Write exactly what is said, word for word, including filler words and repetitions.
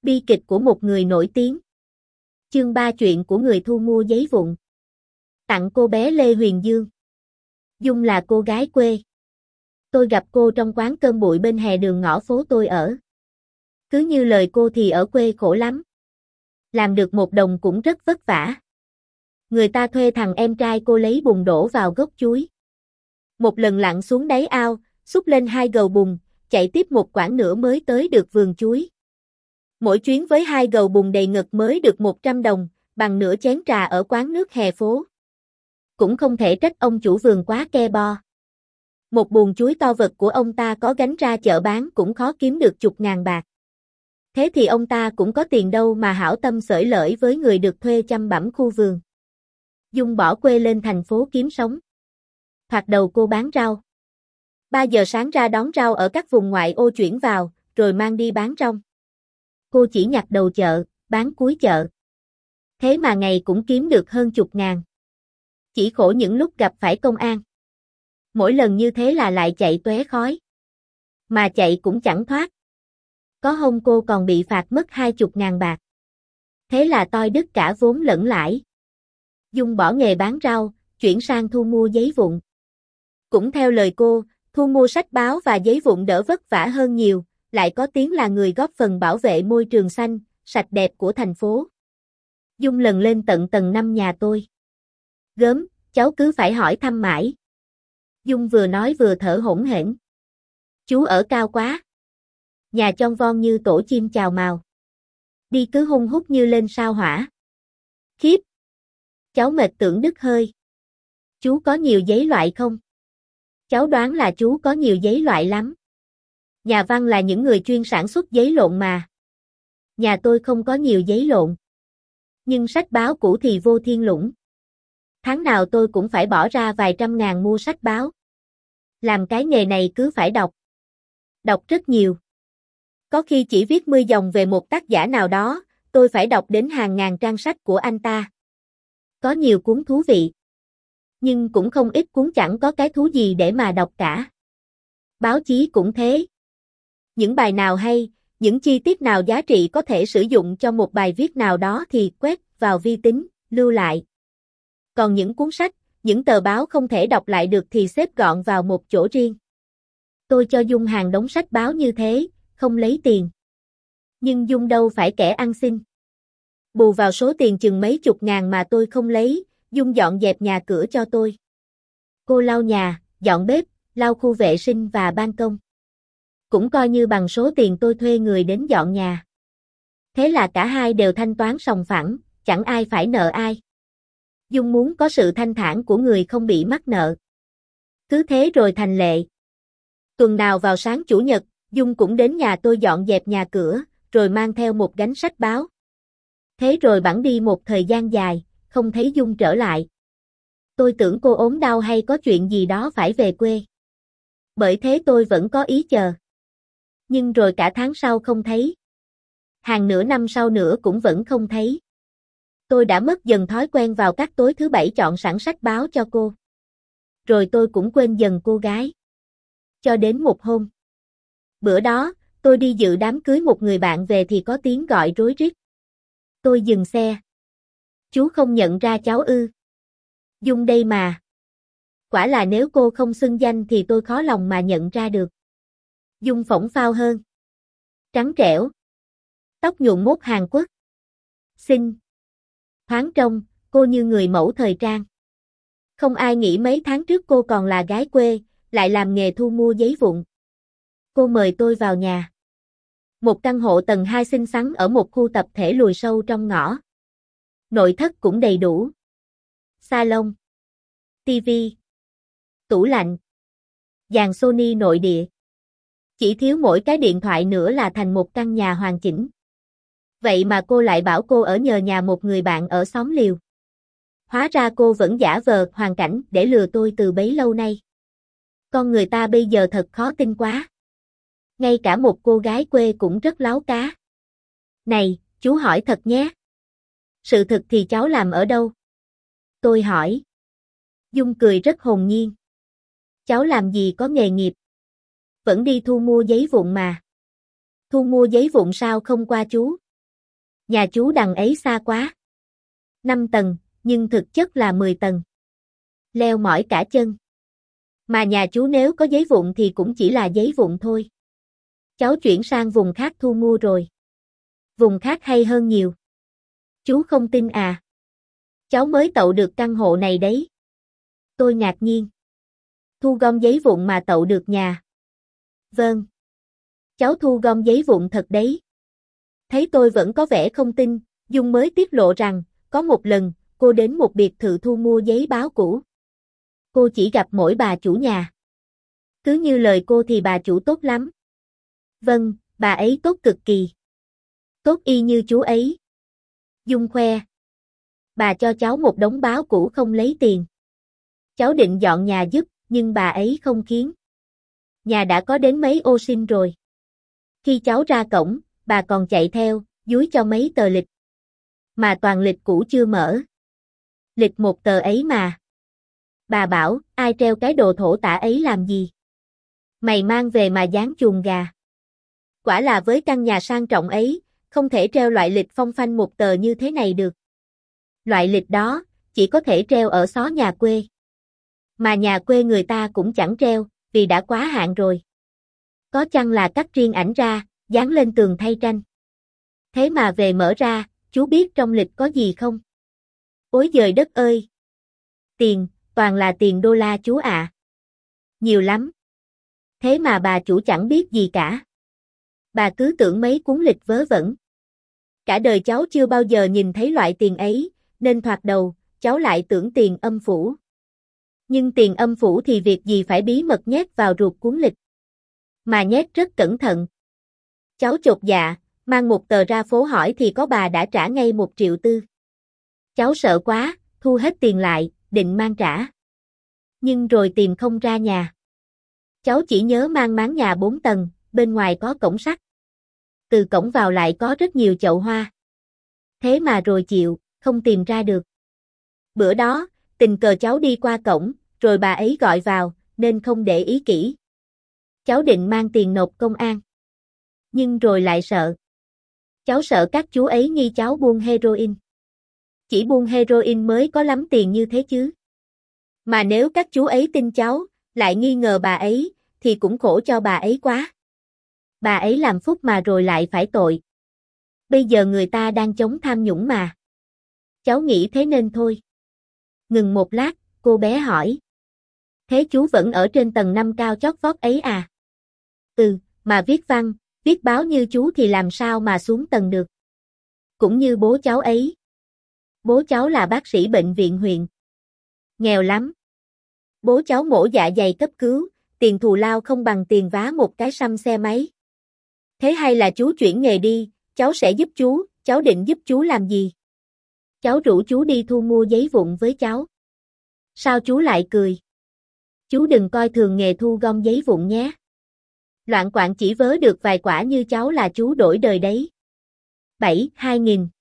Bi kịch của một người nổi tiếng. Chương ba chuyện của người thu mua giấy vụn. Tặng cô bé Lê Huyền Dương. Dung là cô gái quê. Tôi gặp cô trong quán cơm bụi bên hè đường ngõ phố tôi ở. Cứ như lời cô thì ở quê khổ lắm. Làm được một đồng cũng rất vất vả. Người ta thuê thằng em trai cô lấy bùn đổ vào gốc chuối. Một lần lặn xuống đáy ao, xúc lên hai gầu bùn, chạy tiếp một quãng nữa mới tới được vườn chuối. Mỗi chuyến với hai gầu bùn đầy ngực mới được một trăm đồng, bằng nửa chén trà ở quán nước hè phố. Cũng không thể trách ông chủ vườn quá ke bo. Một buồng chuối to vật của ông ta có gánh ra chợ bán cũng khó kiếm được chục ngàn bạc. Thế thì ông ta cũng có tiền đâu mà hảo tâm xởi lởi với người được thuê chăm bẵm khu vườn. Dung bỏ quê lên thành phố kiếm sống. Thoạt đầu cô bán rau. ba giờ sáng ra đón rau ở các vùng ngoại ô chuyển vào, rồi mang đi bán rong. Cô chỉ nhặt đầu chợ, bán cuối chợ. Thế mà ngày cũng kiếm được hơn chục ngàn. Chỉ khổ những lúc gặp phải công an. Mỗi lần như thế là lại chạy tóe khói. Mà chạy cũng chẳng thoát. Có hôm cô còn bị phạt mất hai chục ngàn bạc. Thế là toi đứt cả vốn lẫn lãi. Dung bỏ nghề bán rau, chuyển sang thu mua giấy vụn. Cũng theo lời cô, thu mua sách báo và giấy vụn đỡ vất vả hơn nhiều, lại có tiếng là người góp phần bảo vệ môi trường xanh, sạch đẹp của thành phố. Dung lần lên tận tầng năm nhà tôi. Gớm, cháu cứ phải hỏi thăm mãi. Dung vừa nói vừa thở hổn hển. Chú ở cao quá. Nhà chon von như tổ chim chào mào. Đi cứ hung hút như lên sao hỏa. Khiếp. Cháu mệt tưởng đứt hơi. Chú có nhiều giấy loại không? Cháu đoán là chú có nhiều giấy loại lắm. Nhà văn là những người chuyên sản xuất giấy lộn mà. Nhà tôi không có nhiều giấy lộn. Nhưng sách báo cũ thì vô thiên lũng. Tháng nào tôi cũng phải bỏ ra vài trăm ngàn mua sách báo. Làm cái nghề này cứ phải đọc. Đọc rất nhiều. Có khi chỉ viết mười dòng về một tác giả nào đó, tôi phải đọc đến hàng ngàn trang sách của anh ta. Có nhiều cuốn thú vị. Nhưng cũng không ít cuốn chẳng có cái thú gì để mà đọc cả. Báo chí cũng thế. Những bài nào hay, những chi tiết nào giá trị có thể sử dụng cho một bài viết nào đó thì quét vào vi tính, lưu lại. Còn những cuốn sách, những tờ báo không thể đọc lại được thì xếp gọn vào một chỗ riêng. Tôi cho Dung hàng đống sách báo như thế, không lấy tiền. Nhưng Dung đâu phải kẻ ăn xin. Bù vào số tiền chừng mấy chục ngàn mà tôi không lấy, Dung dọn dẹp nhà cửa cho tôi. Cô lau nhà, dọn bếp, lau khu vệ sinh và ban công. Cũng coi như bằng số tiền tôi thuê người đến dọn nhà. Thế là cả hai đều thanh toán sòng phẳng, chẳng ai phải nợ ai. Dung muốn có sự thanh thản của người không bị mắc nợ. Cứ thế rồi thành lệ. Tuần nào vào sáng chủ nhật, Dung cũng đến nhà tôi dọn dẹp nhà cửa, rồi mang theo một gánh sách báo. Thế rồi bẵng đi một thời gian dài, không thấy Dung trở lại. Tôi tưởng cô ốm đau hay có chuyện gì đó phải về quê. Bởi thế tôi vẫn có ý chờ. Nhưng rồi cả tháng sau không thấy. Hàng nửa năm sau nữa cũng vẫn không thấy. Tôi đã mất dần thói quen vào các tối thứ bảy chọn sẵn sách báo cho cô. Rồi tôi cũng quên dần cô gái. Cho đến một hôm. Bữa đó, tôi đi dự đám cưới một người bạn về thì có tiếng gọi rối rít. Tôi dừng xe. Chú không nhận ra cháu ư? Dung đây mà. Quả là nếu cô không xưng danh thì tôi khó lòng mà nhận ra được. Dung phỏng phao hơn. Trắng trẻo. Tóc nhuộm mốt Hàn Quốc. Xinh. Thoáng trông, cô như người mẫu thời trang. Không ai nghĩ mấy tháng trước cô còn là gái quê, lại làm nghề thu mua giấy vụn. Cô mời tôi vào nhà. Một căn hộ tầng hai xinh xắn ở một khu tập thể lùi sâu trong ngõ. Nội thất cũng đầy đủ. Salon, tivi, tủ lạnh, dàn Sony nội địa. Chỉ thiếu mỗi cái điện thoại nữa là thành một căn nhà hoàn chỉnh. Vậy mà cô lại bảo cô ở nhờ nhà một người bạn ở xóm liều. Hóa ra cô vẫn giả vờ hoàn cảnh để lừa tôi từ bấy lâu nay. Con người ta bây giờ thật khó tin quá. Ngay cả một cô gái quê cũng rất láo cá. Này, chú hỏi thật nhé. Sự thực thì cháu làm ở đâu? Tôi hỏi. Dung cười rất hồn nhiên. Cháu làm gì có nghề nghiệp? Vẫn đi thu mua giấy vụn mà. Thu mua giấy vụn sao không qua chú? Nhà chú đằng ấy xa quá. năm tầng, nhưng thực chất là mười tầng. Leo mỏi cả chân. Mà nhà chú nếu có giấy vụn thì cũng chỉ là giấy vụn thôi. Cháu chuyển sang vùng khác thu mua rồi. Vùng khác hay hơn nhiều. Chú không tin à? Cháu mới tậu được căn hộ này đấy. Tôi ngạc nhiên. Thu gom giấy vụn mà tậu được nhà. Vâng. Cháu thu gom giấy vụn thật đấy. Thấy tôi vẫn có vẻ không tin, Dung mới tiết lộ rằng, có một lần, cô đến một biệt thự thu mua giấy báo cũ. Cô chỉ gặp mỗi bà chủ nhà. Cứ như lời cô thì bà chủ tốt lắm. Vâng, bà ấy tốt cực kỳ. Tốt y như chú ấy. Dung khoe. Bà cho cháu một đống báo cũ không lấy tiền. Cháu định dọn nhà giúp, nhưng bà ấy không khiến. Nhà đã có đến mấy ô xin rồi. Khi cháu ra cổng, bà còn chạy theo, dúi cho mấy tờ lịch. Mà toàn lịch cũ chưa mở. Lịch một tờ ấy mà. Bà bảo, ai treo cái đồ thổ tả ấy làm gì? Mày mang về mà dán chuồng gà. Quả là với căn nhà sang trọng ấy, không thể treo loại lịch phong phanh một tờ như thế này được. Loại lịch đó, chỉ có thể treo ở xó nhà quê. Mà nhà quê người ta cũng chẳng treo, vì đã quá hạn rồi. Có chăng là cắt riêng ảnh ra, dán lên tường thay tranh. Thế mà về mở ra, chú biết trong lịch có gì không? Ôi giời đất ơi! Tiền, toàn là tiền đô la chú ạ. Nhiều lắm. Thế mà bà chủ chẳng biết gì cả. Bà cứ tưởng mấy cuốn lịch vớ vẩn. Cả đời cháu chưa bao giờ nhìn thấy loại tiền ấy, nên thoạt đầu, cháu lại tưởng tiền âm phủ. Nhưng tiền âm phủ thì việc gì phải bí mật nhét vào ruột cuốn lịch. Mà nhét rất cẩn thận. Cháu chột dạ, mang một tờ ra phố hỏi thì có bà đã trả ngay một triệu tư. Cháu sợ quá, thu hết tiền lại, định mang trả. Nhưng rồi tìm không ra nhà. Cháu chỉ nhớ mang máng nhà bốn tầng, bên ngoài có cổng sắt. Từ cổng vào lại có rất nhiều chậu hoa. Thế mà rồi chịu, không tìm ra được. Bữa đó, tình cờ cháu đi qua cổng, rồi bà ấy gọi vào, nên không để ý kỹ. Cháu định mang tiền nộp công an. Nhưng rồi lại sợ. Cháu sợ các chú ấy nghi cháu buôn heroin. Chỉ buôn heroin mới có lắm tiền như thế chứ. Mà nếu các chú ấy tin cháu, lại nghi ngờ bà ấy, thì cũng khổ cho bà ấy quá. Bà ấy làm phúc mà rồi lại phải tội. Bây giờ người ta đang chống tham nhũng mà. Cháu nghĩ thế nên thôi. Ngừng một lát, cô bé hỏi. Thế chú vẫn ở trên tầng năm cao chót vót ấy à? Ừ, mà viết văn, viết báo như chú thì làm sao mà xuống tầng được. Cũng như bố cháu ấy. Bố cháu là bác sĩ bệnh viện huyện. Nghèo lắm. Bố cháu mổ dạ dày cấp cứu, tiền thù lao không bằng tiền vá một cái xăm xe máy. Thế hay là chú chuyển nghề đi, cháu sẽ giúp chú, cháu định giúp chú làm gì? Cháu rủ chú đi thu mua giấy vụn với cháu. Sao chú lại cười? Chú đừng coi thường nghề thu gom giấy vụn nhé. Loạn quạng chỉ vớ được vài quả như cháu là chú đổi đời đấy. bảy. hai nghìn